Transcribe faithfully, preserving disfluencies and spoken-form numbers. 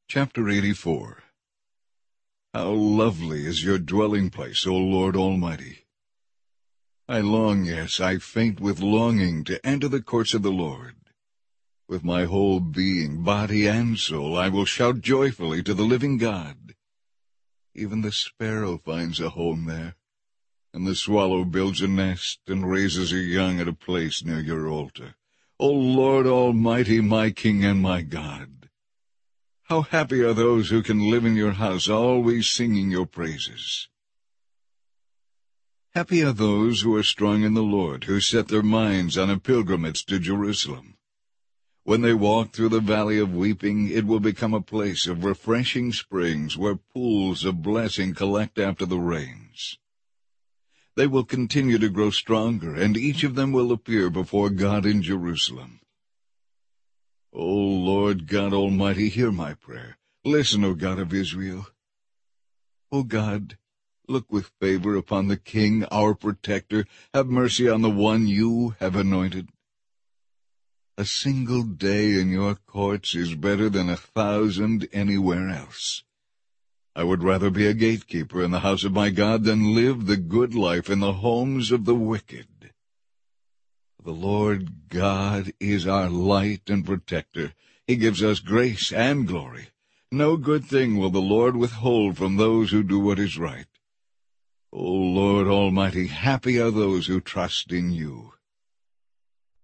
Chapter eighty-four. How lovely is your dwelling place, O Lord Almighty! I long, yes, I faint with longing to enter the courts of the Lord. With my whole being, body and soul, I will shout joyfully to the living God. Even the sparrow finds a home there, and the swallow builds a nest and raises her young at a place near your altar. O Lord Almighty, my King and my God! How happy are those who can live in your house, always singing your praises. Happy are those who are strong in the Lord, who set their minds on a pilgrimage to Jerusalem. When they walk through the valley of weeping, it will become a place of refreshing springs, where pools of blessing collect after the rains. They will continue to grow stronger, and each of them will appear before God in Jerusalem. O Lord God Almighty, hear my prayer. Listen, O God of Israel. O God, look with favor upon the King, our protector. Have mercy on the one you have anointed. A single day in your courts is better than a thousand anywhere else. I would rather be a gatekeeper in the house of my God than live the good life in the homes of the wicked. The Lord God is our light and protector. He gives us grace and glory. No good thing will the Lord withhold from those who do what is right. O Lord Almighty, happy are those who trust in you.